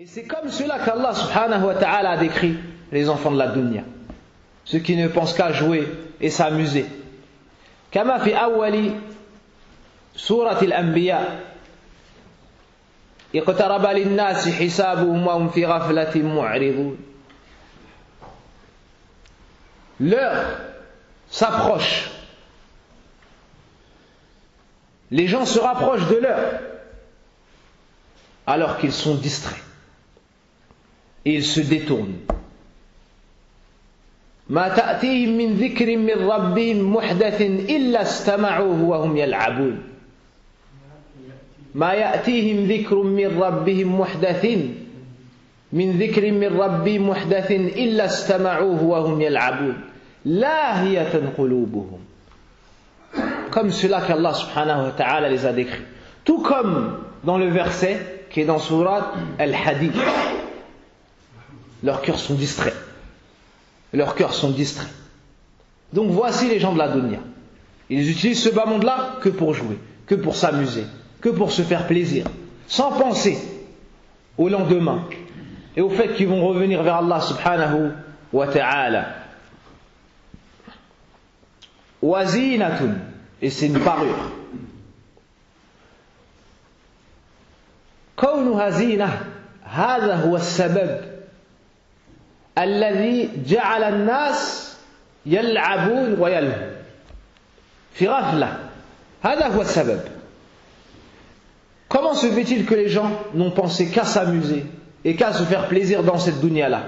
Et c'est comme cela qu'Allah subhanahu wa ta'ala a décrit les enfants de la dunya, ceux qui ne pensent qu'à jouer et s'amuser. كما في أول سورة الأنبياء اقترب للناس حسابهم وهم في غفلة معرضون. L'heure s'approche. Les gens se rapprochent de l'heure alors qu'ils sont distraits et ils se détournent. ما تأتيهم من ذكر من ربهم محدث إلا استمعوه وهم يلعبون. ما يأتيهم ذكر من ربهم محدث من ذكر من ربهم محدث إلا استمعوه وهم يلعبون لاهية قلوبهم. Comme cela qu'Allah subhanahu wa ta'ala les a décrits. Tout comme dans le verset qui est dans Surat Al-Hadid. Leurs cœurs sont distraits. Leurs cœurs sont distraits. Donc voici les gens de la dunya. Ils utilisent ce bas monde-là que pour jouer, que pour s'amuser, que pour se faire plaisir, sans penser au lendemain et au fait qu'ils vont revenir vers Allah subhanahu wa ta'ala. Wazinatun, et c'est une parure. كونها زينة هذا هو السبب الذي جعل الناس يلعبون ويلهون في غفلة. هذا هو السبب. Comment se fait-il que les gens n'ont pensé qu'à s'amuser et qu'à se faire plaisir dans cette dunya-là?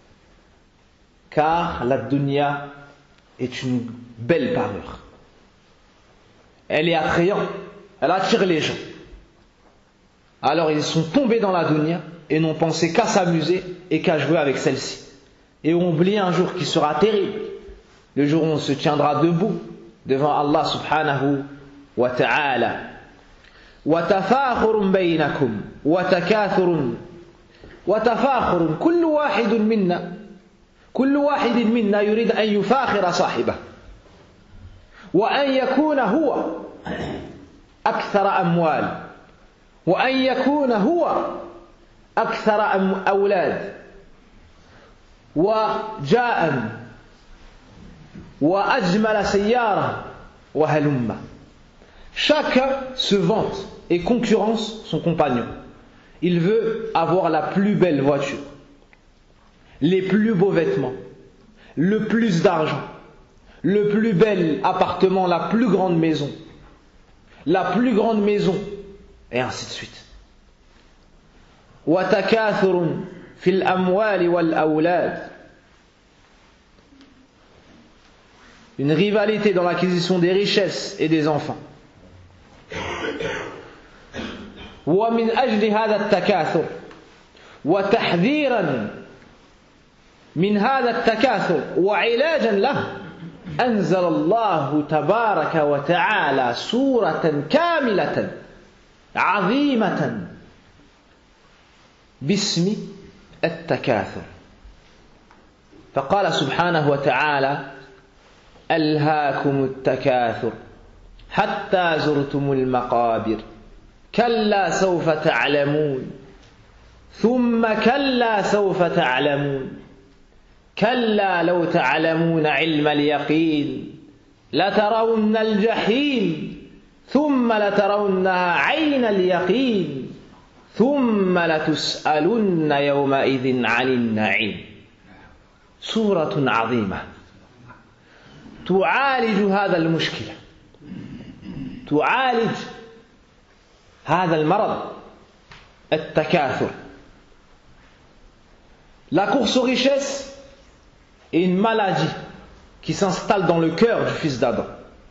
Car la dunya est une belle parure. Elle est attrayante, elle attire les gens. Alors ils sont tombés dans la dunya et n'ont pensé qu'à s'amuser et qu'à jouer avec celle-ci. Et ont oublié un jour qui sera terrible, le jour où on se tiendra debout devant Allah subhanahu wa ta'ala. وتفاخر بينكم وتكاثر وتفاخر كل واحد منا يريد أن يفاخر صاحبه وأن يكون هو أكثر أموال وأن يكون هو أكثر أولاد وجاء وأجمل سيارة وهلم. Chacun se vante et concurrence son compagnon. Il veut avoir la plus belle voiture, les plus beaux vêtements, le plus d'argent, le plus bel appartement, la plus grande maison, et ainsi de suite. وتكاثر في الأموال والأولاد. Une rivalité dans l'acquisition des richesses et des enfants. ومن أجل هذا التكاثر وتحذيرا من هذا التكاثر وعلاجا له أنزل الله تبارك وتعالى سورة كاملة عظيمة باسم التكاثر. فقال سبحانه وتعالى ألهاكم التكاثر حتى زرتم المقابر كلا سوف تعلمون ثم كلا سوف تعلمون كلا لو تعلمون علم اليقين لترون الجحيم ثم لترونها عين اليقين ثم لتسألن يومئذ عن النعيم. سورة عظيمة تعالج هذا المشكلة، تعالج هذا المرض التكاثر. La course aux richesses est une maladie qui s'installe dans le cœur du fils d'Adam.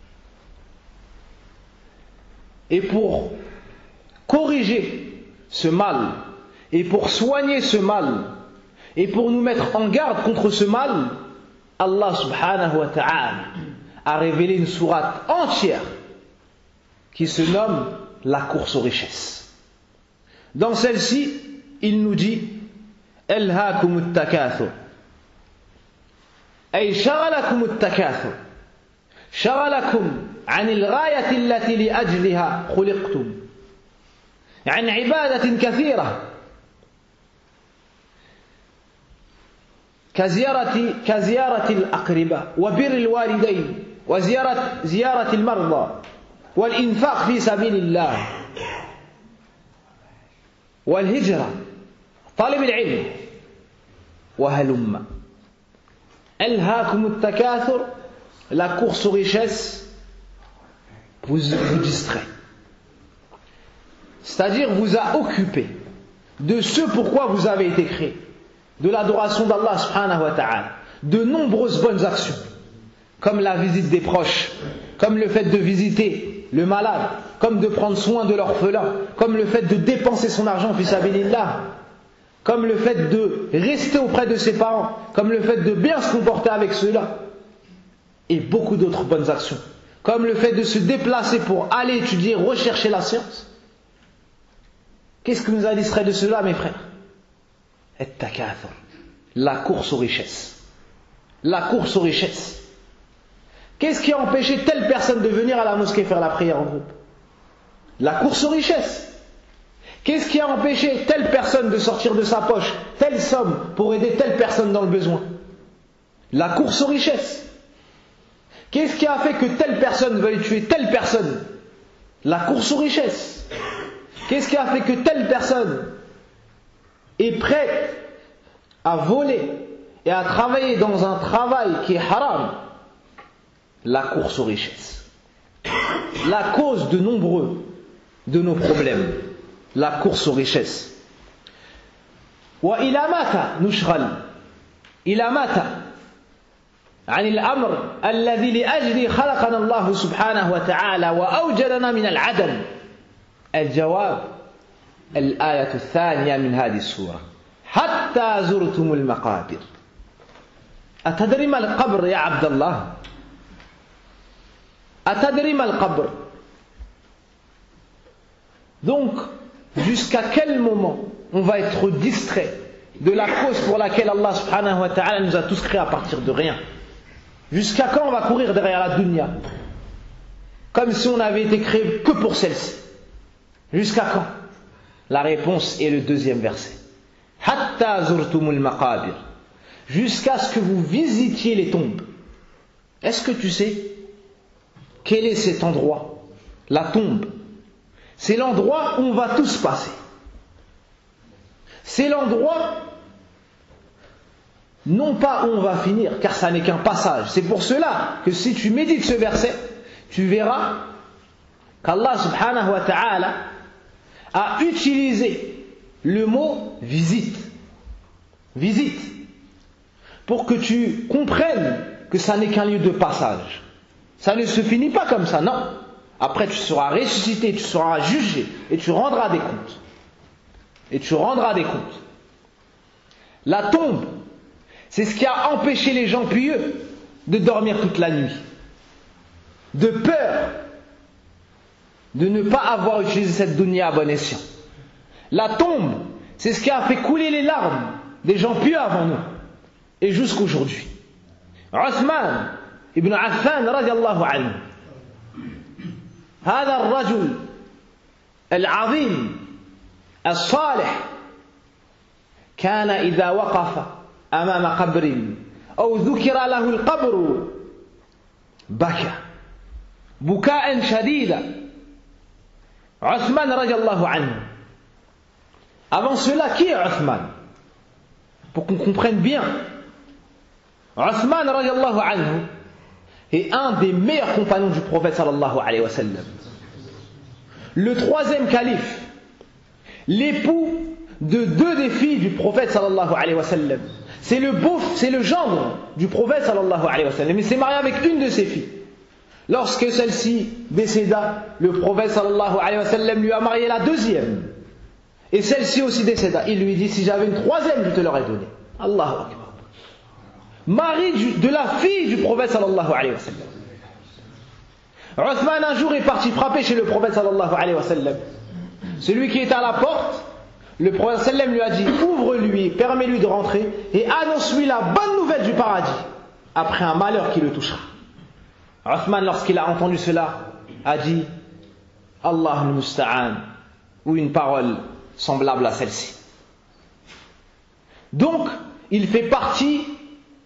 Et pour corriger ce mal, et pour soigner ce mal, et pour nous mettre en garde contre ce mal, Allah subhanahu wa ta'ala a révélé une sourate entière qui se nomme la course aux richesses. Dans celle-ci, il nous dit ألهاكم التكاثر أي شغلكم التكاثر شغلكم عن الغاية التي لأجلها خلقتم عن عبادة كثيرة كزيارة الأقرباء وبر الوالدين وزيارة المرضى والإنفاق في سبيل الله والهجرة طلب العلم وهلم ألهاكم التكاثر. La course aux richesses vous distrait, c'est-à-dire vous a occupé de ce pourquoi vous avez été créé, de l'adoration d'Allah subhanahu wa ta'ala, de nombreuses bonnes actions comme la visite des proches, comme le fait de visiter le malade, comme de prendre soin de l'orphelin, comme le fait de dépenser son argent fi sabilillah, comme le fait de rester auprès de ses parents, comme le fait de bien se comporter avec ceux-là, et beaucoup d'autres bonnes actions, comme le fait de se déplacer pour aller étudier, rechercher la science. Qu'est-ce que nous a distrait de cela, mes frères? At-takathur, la course aux richesses. La course aux richesses. Qu'est-ce qui a empêché telle personne de venir à la mosquée faire la prière en groupe? La course aux richesses. Qu'est-ce qui a empêché telle personne de sortir de sa poche telle somme pour aider telle personne dans le besoin? La course aux richesses. Qu'est-ce qui a fait que telle personne veuille tuer telle personne? La course aux richesses. Qu'est-ce qui a fait que telle personne est prête à voler et à travailler dans un travail qui est haram? La course aux richesses. La cause de nombreux de nos problèmes. La course aux richesses. وإلى متى نشغل؟ إلى متى عن الأمر الذي لأجله خلقنا الله سبحانه وتعالى وأوجدنا من العدم؟ الجواب الآية الثانية من هذه السورة حتى زرتم المقابر. أتدري ما القبر يا عبد الله؟ أتدري ما القبر؟ Donc, jusqu'à quel moment on va être distrait de la cause pour laquelle Allah subhanahu wa ta'ala nous a tous créés à partir de rien? Jusqu'à quand on va courir derrière la dunya comme si on n'avait été créé que pour celle-ci? Jusqu'à quand? La réponse est le deuxième verset. Hatta zurtumul maqabir. Jusqu'à ce que vous visitiez les tombes. Est-ce que tu sais quel est cet endroit? La tombe. C'est l'endroit où on va tous passer. C'est l'endroit, non pas où on va finir, car ça n'est qu'un passage. C'est pour cela que si tu médites ce verset, tu verras qu'Allah subhanahu wa ta'ala a utilisé le mot visite. Visite. Pour que tu comprennes que ça n'est qu'un lieu de passage. Ça ne se finit pas comme ça, non. Après tu seras ressuscité, tu seras jugé et tu rendras des comptes. Et tu rendras des comptes. La tombe, c'est ce qui a empêché les gens pieux de dormir toute la nuit. De peur de ne pas avoir utilisé cette dunya à bon escient. La tombe, c'est ce qui a fait couler les larmes des gens pieux avant nous et jusqu'aujourd'hui. Uthman ibn Affan radiallahu anhu, هذا الرجل العظيم الصالح كان إذا وقف أمام قبر أو ذكر له القبر بكى بكاء شديدا. Uthman radiallahu anhu. Avant cela, qui est Uthman? Pour qu'on comprenne bien, Uthman radiallahu anhu est un des meilleurs compagnons du prophète sallallahu alayhi wa sallam. Le troisième calife, l'époux de deux des filles du prophète sallallahu alayhi wa sallam. C'est le gendre du prophète sallallahu alayhi wa sallam. Il s'est marié avec une de ses filles. Lorsque celle-ci décéda, le prophète sallallahu alayhi wa sallam lui a marié la deuxième. Et celle-ci aussi décéda. Il lui dit, si j'avais une troisième, je te l'aurais donnée. Allahu Akbar. Mari de la fille du prophète sallallahu alayhi wa sallam. Uthman un jour est parti frapper chez le prophète sallallahu alayhi wa sallam. Celui qui était à la porte, le prophète sallam lui a dit, ouvre-lui, permets-lui de rentrer et annonce-lui la bonne nouvelle du paradis après un malheur qui le touchera. Uthman, lorsqu'il a entendu cela, a dit Allah al-Musta'an, ou une parole semblable à celle-ci. Donc, il fait partie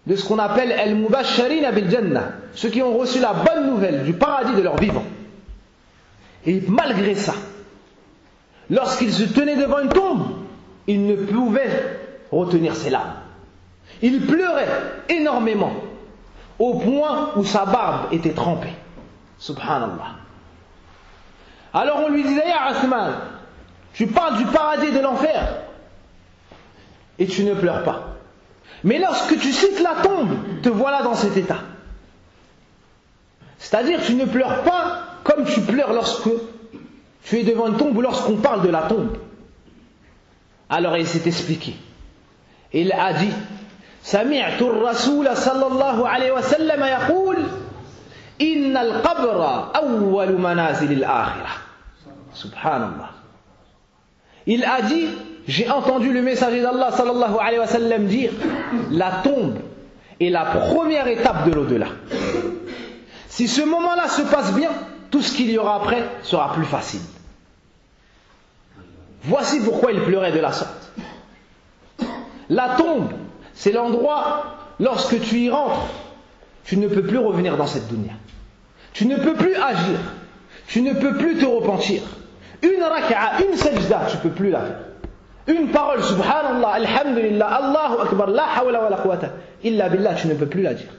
de ce qu'on appelle al-mubashsharina bil jannah, ceux qui ont reçu la bonne nouvelle du paradis de leur vivant. Et malgré ça, lorsqu'il se tenait devant une tombe, il ne pouvait retenir ses larmes. Il pleurait énormément, au point où sa barbe était trempée. Subhanallah. Alors on lui disait: Ya Uthman, tu parles du paradis et de l'enfer et tu ne pleures pas. Mais lorsque tu cites la tombe, te voilà dans cet état. C'est-à-dire, tu ne pleures pas comme tu pleures lorsque tu es devant une tombe ou lorsqu'on parle de la tombe. Alors il s'est expliqué. Il a dit: Sami'tu ar-rasoul sallallahu alayhi wa sallam yaqul inna al-qabra awwal manazil al-akhirah. Subhanallah. Il a dit: j'ai entendu le messager d'Allah sallallahu alayhi wa sallam dire: la tombe est la première étape de l'au-delà. Si ce moment-là se passe bien, tout ce qu'il y aura après sera plus facile. Voici pourquoi il pleurait de la sorte. La tombe, c'est l'endroit, lorsque tu y rentres, tu ne peux plus revenir dans cette dunya. Tu ne peux plus agir. Tu ne peux plus te repentir. Une raka'a, une sajda, tu ne peux plus la faire. Une parole, subhanallah, alhamdulillah, Allahu akbar, la hawla wa la quwwata illa billah, tu ne peux plus la dire.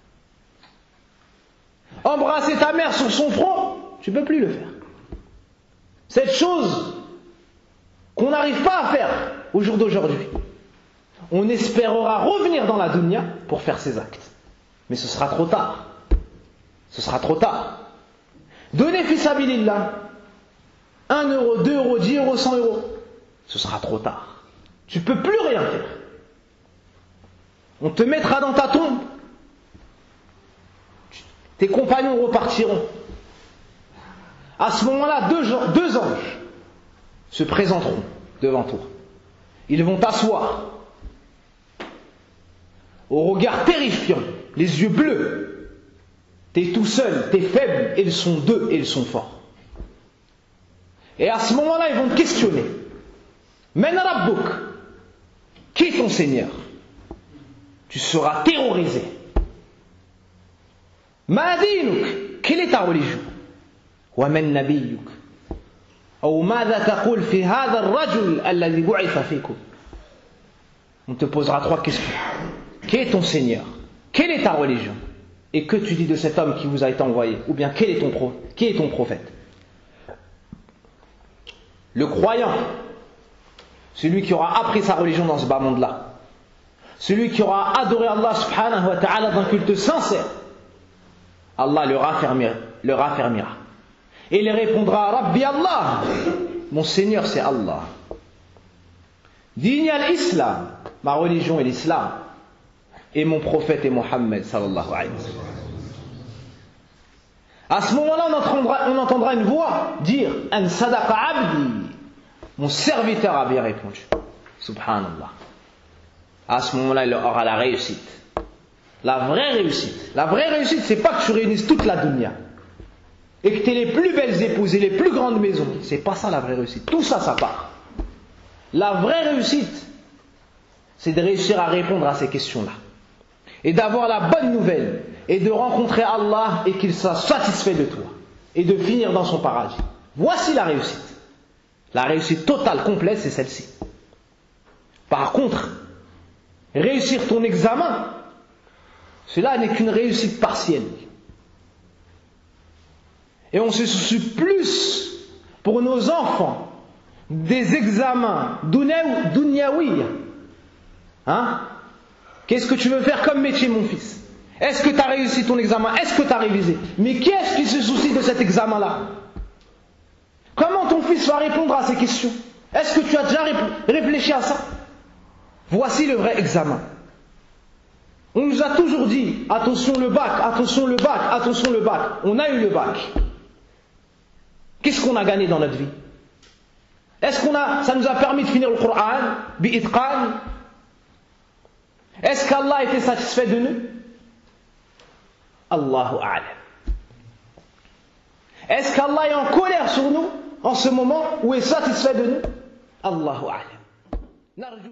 Embrasser ta mère sur son front, tu ne peux plus le faire. Cette chose qu'on n'arrive pas à faire au jour d'aujourd'hui, on espérera revenir dans la dunya pour faire ces actes. Mais ce sera trop tard. Ce sera trop tard. Donner fi sabilillah, 1 euro, 2 euros, 10 euros, 100 euros, ce sera trop tard. Tu ne peux plus rien faire. On te mettra dans ta tombe. Tes compagnons repartiront. À ce moment-là, deux anges se présenteront devant toi. Ils vont t'asseoir. Au regard terrifiant, les yeux bleus. T'es tout seul, t'es faible, et ils sont deux, et ils sont forts. Et à ce moment-là, ils vont te questionner. Men Rabbuk, qui est ton Seigneur? Tu seras terrorisé. Ma dinuk, quelle est ta religion? Wa man nabiyyuk, ou madha taqul fi hadha ar-rajul alladhi bu'itha fikum. On te posera 3 questions. Qui est ton Seigneur? Quelle est ta religion? Et que tu dis de cet homme qui vous a été envoyé? Ou bien qui est ton prophète? Le croyant, celui qui aura appris sa religion dans ce bas monde-là, celui qui aura adoré Allah subhanahu wa ta'ala d'un culte sincère, Allah le raffermira. Et il répondra: Rabbi Allah, mon Seigneur c'est Allah. Dini al-Islam, ma religion est l'Islam. Et mon prophète est Mohammed sallallahu alayhi wa sallam. À ce moment-là, on entendra une voix dire: An sadaqa abdi, mon serviteur a bien répondu. Subhanallah. À ce moment-là, il aura la réussite. La vraie réussite. La vraie réussite, c'est pas que tu réunisses toute la dunya et que tu aies les plus belles épouses et les plus grandes maisons. C'est pas ça la vraie réussite. Tout ça, ça part. La vraie réussite, c'est de réussir à répondre à ces questions-là. Et d'avoir la bonne nouvelle. Et de rencontrer Allah et qu'il soit satisfait de toi. Et de finir dans son paradis. Voici la réussite. La réussite totale, complète, c'est celle-ci. Par contre, réussir ton examen, cela n'est qu'une réussite partielle. Et on se soucie plus pour nos enfants des examens dunyawi. Hein? Qu'est-ce que tu veux faire comme métier, mon fils? Est-ce que tu as réussi ton examen? Est-ce que tu as révisé? Mais qui est-ce qui se soucie de cet examen-là? Comment ton fils va répondre à ces questions? Est-ce que tu as déjà réfléchi à ça? Voici le vrai examen. On nous a toujours dit: attention le bac, attention le bac, attention le bac. On a eu le bac. Qu'est-ce qu'on a gagné dans notre vie? Est-ce ça nous a permis de finir le Coran bi-itqan? Est-ce qu'Allah était satisfait de nous? Allahu a'lam. Est-ce qu'Allah est en colère sur nous en ce moment ou est satisfait de nous? Allahu a'lam.